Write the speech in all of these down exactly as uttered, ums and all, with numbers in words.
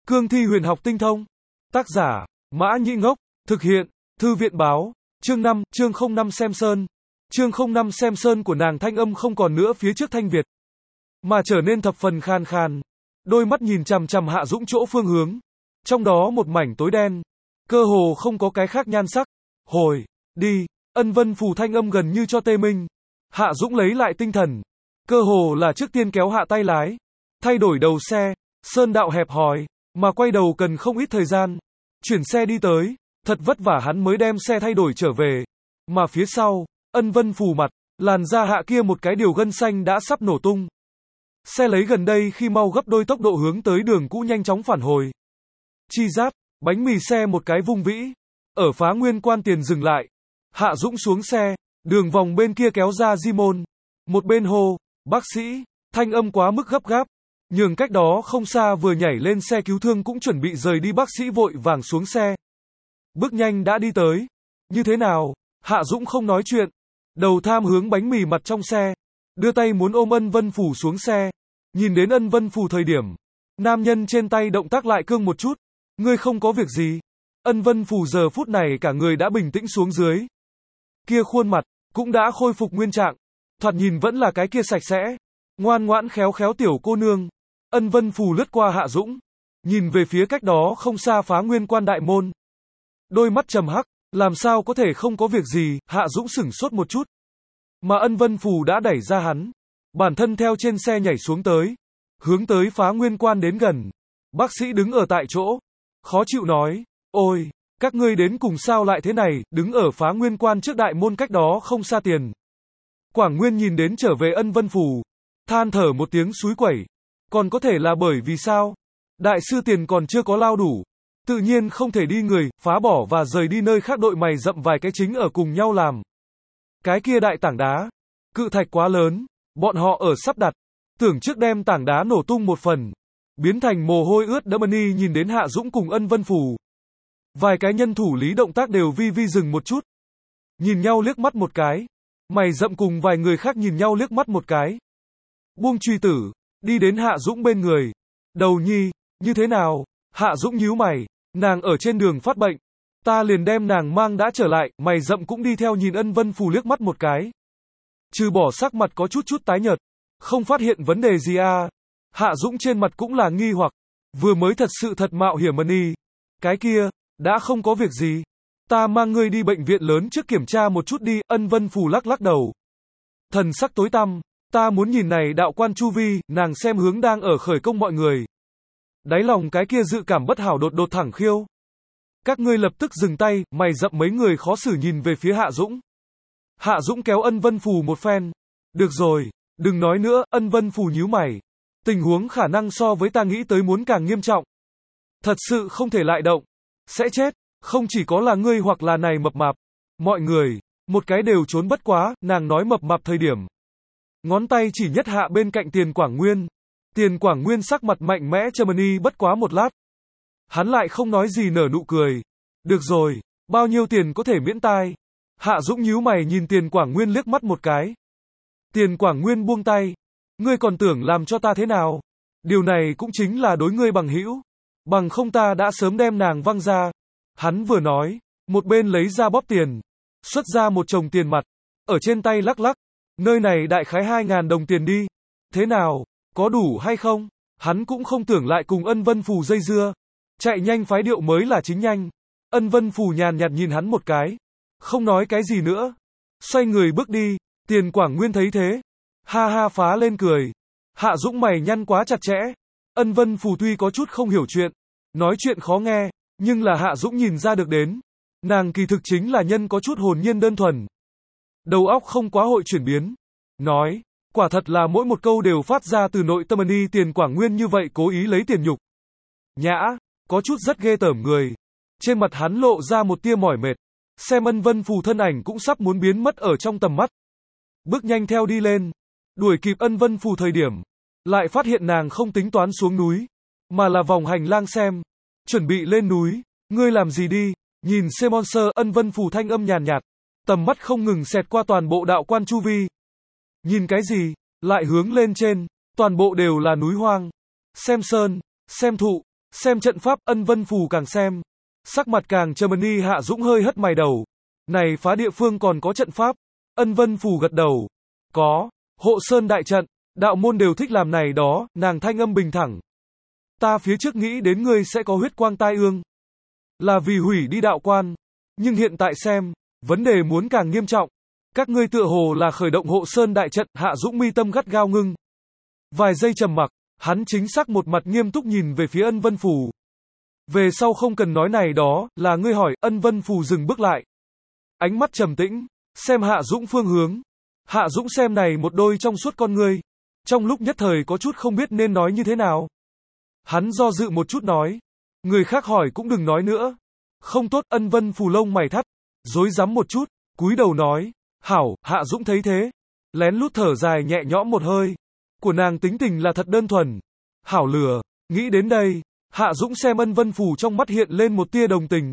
Cương thi huyền học tinh thông. Tác giả, Mã Nhĩ Ngốc. Thực hiện, Thư viện báo. Chương năm, chương không năm xem sơn. Chương không năm xem sơn của nàng thanh âm không còn nữa phía trước thanh Việt, mà trở nên thập phần khan khan. Đôi mắt nhìn chằm chằm Hạ Dũng chỗ phương hướng. Trong đó một mảnh tối đen. Cơ hồ không có cái khác nhan sắc. Hồi, đi, Ân Vân Phù thanh âm gần như cho tê minh. Hạ Dũng lấy lại tinh thần. Cơ hồ là trước tiên kéo hạ tay lái. Thay đổi đầu xe. Sơn đạo hẹp hòi, mà quay đầu cần không ít thời gian. Chuyển xe đi tới. Thật vất vả hắn mới đem xe thay đổi trở về. Mà phía sau, Ân Vân Phù mặt, làn da hạ kia một cái điều gân xanh đã sắp nổ tung. Xe lấy gần đây khi mau gấp đôi tốc độ hướng tới đường cũ nhanh chóng phản hồi. Chi giáp, bánh mì xe một cái vung vĩ. Ở Phá Nguyên Quan tiền dừng lại. Hạ Dũng xuống xe, đường vòng bên kia kéo ra di môn. Một bên hô, bác sĩ, thanh âm quá mức gấp gáp. Nhường cách đó không xa vừa nhảy lên xe cứu thương cũng chuẩn bị rời đi bác sĩ vội vàng xuống xe. Bước nhanh đã đi tới. Như thế nào? Hạ Dũng không nói chuyện. Đầu tham hướng bánh mì mặt trong xe. Đưa tay muốn ôm Ân Vân Phù xuống xe. Nhìn đến Ân Vân Phù thời điểm. Nam nhân trên tay động tác lại cương một chút. Ngươi không có việc gì. Ân Vân Phù giờ phút này cả người đã bình tĩnh xuống dưới. Kia khuôn mặt, cũng đã khôi phục nguyên trạng. Thoạt nhìn vẫn là cái kia sạch sẽ. Ngoan ngoãn khéo khéo tiểu cô nương. Ân Vân Phù lướt qua Hạ Dũng. Nhìn về phía cách đó không xa Phá Nguyên Quan đại môn. Đôi mắt trầm hắc, làm sao có thể không có việc gì, Hạ Dũng sửng sốt một chút. Mà Ân Vân Phù đã đẩy ra hắn. Bản thân theo trên xe nhảy xuống tới. Hướng tới Phá Nguyên Quan đến gần. Bác sĩ đứng ở tại chỗ. Khó chịu nói, ôi, các ngươi đến cùng sao lại thế này, đứng ở Phá Nguyên Quan trước đại môn cách đó không xa tiền. Quảng Nguyên nhìn đến trở về Ân Vân Phù. Than thở một tiếng xúi quẩy. Còn có thể là bởi vì sao? Đại sư tiền còn chưa có lao đủ. Tự nhiên không thể đi người, phá bỏ và rời đi nơi khác đội mày rậm vài cái chính ở cùng nhau làm. Cái kia đại tảng đá. Cự thạch quá lớn. Bọn họ ở sắp đặt. Tưởng trước đem tảng đá nổ tung một phần. Biến thành mồ hôi ướt đẫm Mani nhìn đến Hạ Dũng cùng Ân Vân Phù. Vài cái nhân thủ lý động tác đều vi vi dừng một chút. Nhìn nhau liếc mắt một cái. Mày rậm cùng vài người khác nhìn nhau liếc mắt một cái. Buông truy tử. Đi đến Hạ Dũng bên người. Đầu nhi, như thế nào? Hạ Dũng nhíu mày. Nàng ở trên đường phát bệnh. Ta liền đem nàng mang đã trở lại. Mày rậm cũng đi theo nhìn Ân Vân Phù liếc mắt một cái. Trừ bỏ sắc mặt có chút chút tái nhợt. Không phát hiện vấn đề gì à? Hạ Dũng trên mặt cũng là nghi hoặc. Vừa mới thật sự thật mạo hiểm Mani. Cái kia, đã không có việc gì. Ta mang ngươi đi bệnh viện lớn trước kiểm tra một chút đi. Ân Vân Phù lắc lắc đầu. Thần sắc tối tăm. Ta muốn nhìn này đạo quan chu vi. Nàng xem hướng đang ở khởi công mọi người. Đáy lòng cái kia dự cảm bất hảo đột đột thẳng khiêu. Các ngươi lập tức dừng tay. Mày rậm mấy người khó xử nhìn về phía Hạ Dũng. Hạ Dũng kéo Ân Vân Phù một phen. Được rồi, đừng nói nữa. Ân Vân Phù nhíu mày. Tình huống khả năng so với ta nghĩ tới muốn càng nghiêm trọng. Thật sự không thể lại động. Sẽ chết. Không chỉ có là ngươi hoặc là này mập mạp. Mọi người, một cái đều trốn bất quá. Nàng nói mập mạp thời điểm. Ngón tay chỉ nhất hạ bên cạnh Tiền Quảng Nguyên. Tiền Quảng Nguyên sắc mặt mạnh mẽ cho Mani bất quá một lát. Hắn lại không nói gì nở nụ cười. Được rồi, bao nhiêu tiền có thể miễn tai? Hạ Dũng nhíu mày nhìn Tiền Quảng Nguyên liếc mắt một cái. Tiền Quảng Nguyên buông tay. Ngươi còn tưởng làm cho ta thế nào? Điều này cũng chính là đối ngươi bằng hữu. Bằng không ta đã sớm đem nàng văng ra. Hắn vừa nói, một bên lấy ra bóp tiền. Xuất ra một chồng tiền mặt. Ở trên tay lắc lắc. Nơi này đại khái hai ngàn đồng tiền đi. Thế nào? Có đủ hay không? Hắn cũng không tưởng lại cùng Ân Vân Phù dây dưa. Chạy nhanh phái điệu mới là chính nhanh. Ân Vân Phù nhàn nhạt nhìn hắn một cái. Không nói cái gì nữa. Xoay người bước đi. Tiền Quảng Nguyên thấy thế. Ha ha phá lên cười. Hạ Dũng mày nhăn quá chặt chẽ. Ân Vân Phù tuy có chút không hiểu chuyện. Nói chuyện khó nghe. Nhưng là Hạ Dũng nhìn ra được đến. Nàng kỳ thực chính là nhân có chút hồn nhiên đơn thuần. Đầu óc không quá hội chuyển biến. Nói. Quả thật là mỗi một câu đều phát ra từ nội tâm Mani. Tiền Quảng Nguyên như vậy cố ý lấy tiền nhục. Nhã. Có chút rất ghê tởm người. Trên mặt hắn lộ ra một tia mỏi mệt. Xem Ân Vân Phù thân ảnh cũng sắp muốn biến mất ở trong tầm mắt. Bước nhanh theo đi lên. Đuổi kịp Ân Vân Phù thời điểm. Lại phát hiện nàng không tính toán xuống núi. Mà là vòng hành lang xem. Chuẩn bị lên núi. Ngươi làm gì đi? Nhìn Simon Sơ. Ân Vân Phù thanh âm nhàn nhạt. Tầm mắt không ngừng xẹt qua toàn bộ đạo quan chu vi. Nhìn cái gì? Lại hướng lên trên. Toàn bộ đều là núi hoang. Xem sơn. Xem thụ. Xem trận pháp, Ân Vân Phù càng xem. Sắc mặt càng trầm đi, Hạ Dũng hơi hất mày đầu. Này phá địa phương còn có trận pháp. Ân Vân Phù gật đầu. Có, hộ sơn đại trận, đạo môn đều thích làm này đó, nàng thanh âm bình thẳng. Ta phía trước nghĩ đến ngươi sẽ có huyết quang tai ương. Là vì hủy đi đạo quan. Nhưng hiện tại xem, vấn đề muốn càng nghiêm trọng. Các ngươi tựa hồ là khởi động hộ sơn đại trận, Hạ Dũng mi tâm gắt gao ngưng. Vài giây trầm mặc, hắn chính xác một mặt nghiêm túc nhìn về phía Ân Vân Phù. Về sau không cần nói này đó, là ngươi hỏi, Ân Vân Phù dừng bước lại. Ánh mắt trầm tĩnh, xem Hạ Dũng phương hướng. Hạ Dũng xem này một đôi trong suốt con ngươi. Trong lúc nhất thời có chút không biết nên nói như thế nào. Hắn do dự một chút nói. Người khác hỏi cũng đừng nói nữa. Không tốt, Ân Vân Phù lông mày thắt. Dối rắm một chút, cúi đầu nói. Hảo, Hạ Dũng thấy thế. Lén lút thở dài nhẹ nhõm một hơi. Của nàng tính tình là thật đơn thuần. Hảo lừa, nghĩ đến đây. Hạ Dũng xem Ân Vân Phù trong mắt hiện lên một tia đồng tình.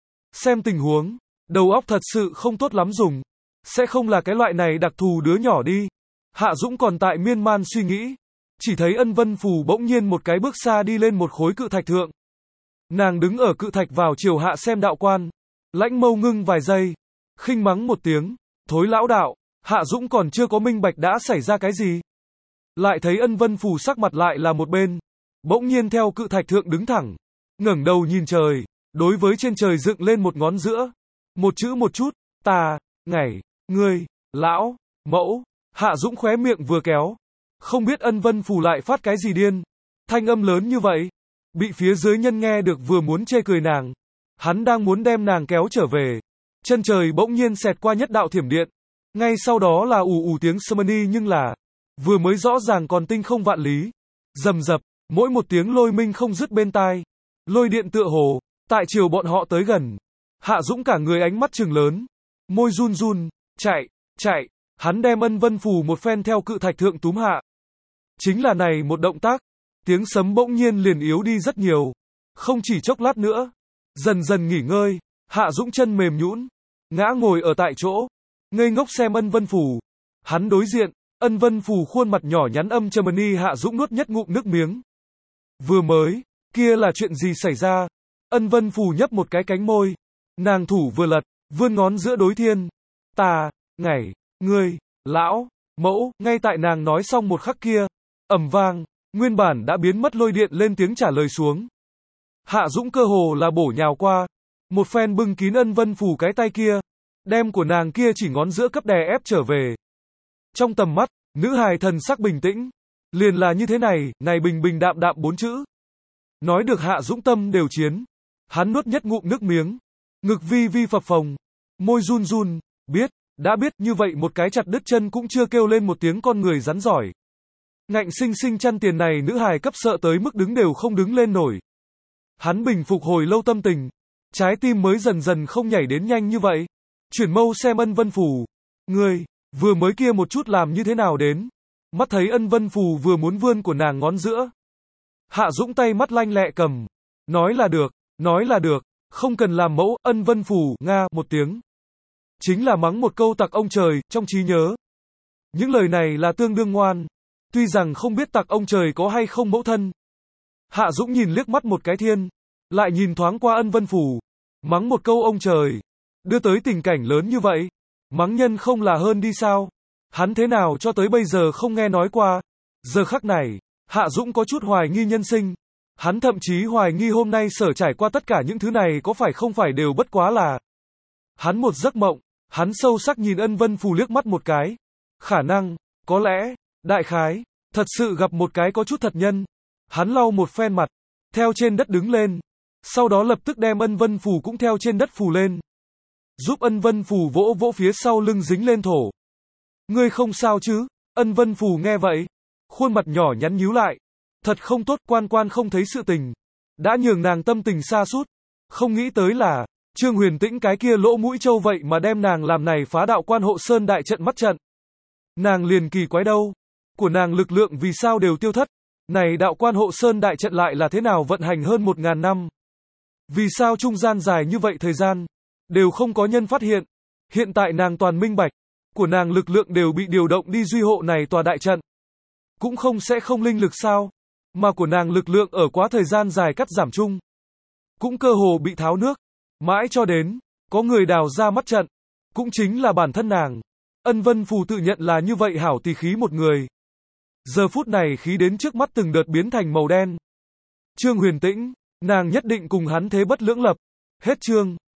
Xem tình huống, đầu óc thật sự không tốt lắm dùng. Sẽ không là cái loại này đặc thù đứa nhỏ đi. Hạ Dũng còn tại miên man suy nghĩ. Chỉ thấy Ân Vân Phù bỗng nhiên một cái bước xa đi lên một khối cự thạch thượng. Nàng đứng ở cự thạch vào chiều hạ xem đạo quan. Lãnh mâu ngưng vài giây. Khinh mắng một tiếng. Thối lão đạo. Hạ Dũng còn chưa có minh bạch đã xảy ra cái gì. Lại thấy Ân Vân Phù sắc mặt lại là một bên. Bỗng nhiên theo cự thạch thượng đứng thẳng. Ngẩng đầu nhìn trời. Đối với trên trời dựng lên một ngón giữa. Một chữ một chút. Ta, ngày, ngươi, lão, mẫu. Hạ Dũng khóe miệng vừa kéo. Không biết Ân Vân Phù lại phát cái gì điên. Thanh âm lớn như vậy. Bị phía dưới nhân nghe được vừa muốn chê cười nàng. Hắn đang muốn đem nàng kéo trở về. Chân trời bỗng nhiên xẹt qua nhất đạo thiểm điện. Ngay sau đó là ù ù tiếng Summoning nhưng là. Vừa mới rõ ràng còn tinh không vạn lý. Rầm rập, mỗi một tiếng lôi minh không dứt bên tai. Lôi điện tựa hồ. Tại chiều bọn họ tới gần. Hạ Dũng cả người ánh mắt trừng lớn. Môi run run. Chạy, chạy. Hắn đem Ân Vân Phù một phen theo cự thạch thượng túm hạ. Chính là này một động tác. Tiếng sấm bỗng nhiên liền yếu đi rất nhiều. Không chỉ chốc lát nữa. Dần dần nghỉ ngơi. Hạ Dũng chân mềm nhũn. Ngã ngồi ở tại chỗ. Ngây ngốc xem Ân Vân Phù. Hắn đối diện. Ân Vân Phù khuôn mặt nhỏ nhắn âm trầm ni. Hạ Dũng nuốt nhất ngụm nước miếng. Vừa mới. Kia là chuyện gì xảy ra? Ân Vân Phù nhấp một cái cánh môi. Nàng thủ vừa lật. Vươn ngón giữa đối thiên. Ta, ngày, ngươi, lão, mẫu. Ngay tại nàng nói xong một khắc kia. Ầm vang. Nguyên bản đã biến mất lôi điện lên tiếng trả lời xuống. Hạ Dũng cơ hồ là bổ nhào qua. Một phen bưng kín Ân Vân Phù cái tay kia. Đem của nàng kia chỉ ngón giữa cấp đè ép trở về. Trong tầm mắt, nữ hài thần sắc bình tĩnh. Liền là như thế này, này bình bình đạm đạm bốn chữ. Nói được Hạ Dũng tâm đều chiến. Hắn nuốt nhất ngụm nước miếng. Ngực vi vi phập phồng. Môi run run. Biết, đã biết như vậy một cái chặt đứt chân cũng chưa kêu lên một tiếng con người rắn giỏi. Ngạnh sinh sinh chăn tiền này nữ hài cấp sợ tới mức đứng đều không đứng lên nổi. Hắn bình phục hồi lâu tâm tình. Trái tim mới dần dần không nhảy đến nhanh như vậy. Chuyển mâu xem Ân Vân Phù. Ngươi, vừa mới kia một chút làm như thế nào đến. Mắt thấy Ân Vân Phù vừa muốn vươn của nàng ngón giữa. Hạ Dũng tay mắt lanh lẹ cầm. Nói là được, nói là được. Không cần làm mẫu, Ân Vân Phù, nga, một tiếng. Chính là mắng một câu tặc ông trời, trong trí nhớ. Những lời này là tương đương ngoan. Tuy rằng không biết tặc ông trời có hay không mẫu thân. Hạ Dũng nhìn liếc mắt một cái thiên. Lại nhìn thoáng qua Ân Vân Phù. Mắng một câu ông trời. Đưa tới tình cảnh lớn như vậy. Mắng nhân không là hơn đi sao? Hắn thế nào cho tới bây giờ không nghe nói qua. Giờ khắc này, Hạ Dũng có chút hoài nghi nhân sinh. Hắn thậm chí hoài nghi hôm nay sở trải qua tất cả những thứ này có phải không phải đều bất quá là. Hắn một giấc mộng. Hắn sâu sắc nhìn Ân Vân Phù liếc mắt một cái. Khả năng, có lẽ, đại khái, thật sự gặp một cái có chút thật nhân. Hắn lau một phen mặt, theo trên đất đứng lên. Sau đó lập tức đem Ân Vân Phù cũng theo trên đất phù lên. Giúp Ân Vân Phù vỗ vỗ phía sau lưng dính lên thổ. Ngươi không sao chứ? Ân Vân Phù nghe vậy. Khuôn mặt nhỏ nhắn nhíu lại. Thật không tốt, quan quan không thấy sự tình. Đã nhường nàng tâm tình sa sút. Không nghĩ tới là, Trương Huyền Tĩnh cái kia lỗ mũi trâu vậy mà đem nàng làm này phá đạo quan hộ sơn đại trận mắt trận. Nàng liền kỳ quái đâu. Của nàng lực lượng vì sao đều tiêu thất. Này đạo quan hộ sơn đại trận lại là thế nào vận hành hơn một ngàn năm. Vì sao trung gian dài như vậy thời gian. Đều không có nhân phát hiện. Hiện tại nàng toàn minh bạch. Của nàng lực lượng đều bị điều động đi duy hộ này tòa đại trận. Cũng không sẽ không linh lực sao. mà của nàng lực lượng ở quá thời gian dài cắt giảm chung. Cũng cơ hồ bị tháo nước. Mãi cho đến, có người đào ra mắt trận. Cũng chính là bản thân nàng. Ân Vân Phù tự nhận là như vậy hảo tỷ khí một người. Giờ phút này khí đến trước mắt từng đợt biến thành màu đen. Trương Huyền Tĩnh, nàng nhất định cùng hắn thế bất lưỡng lập. Hết chương.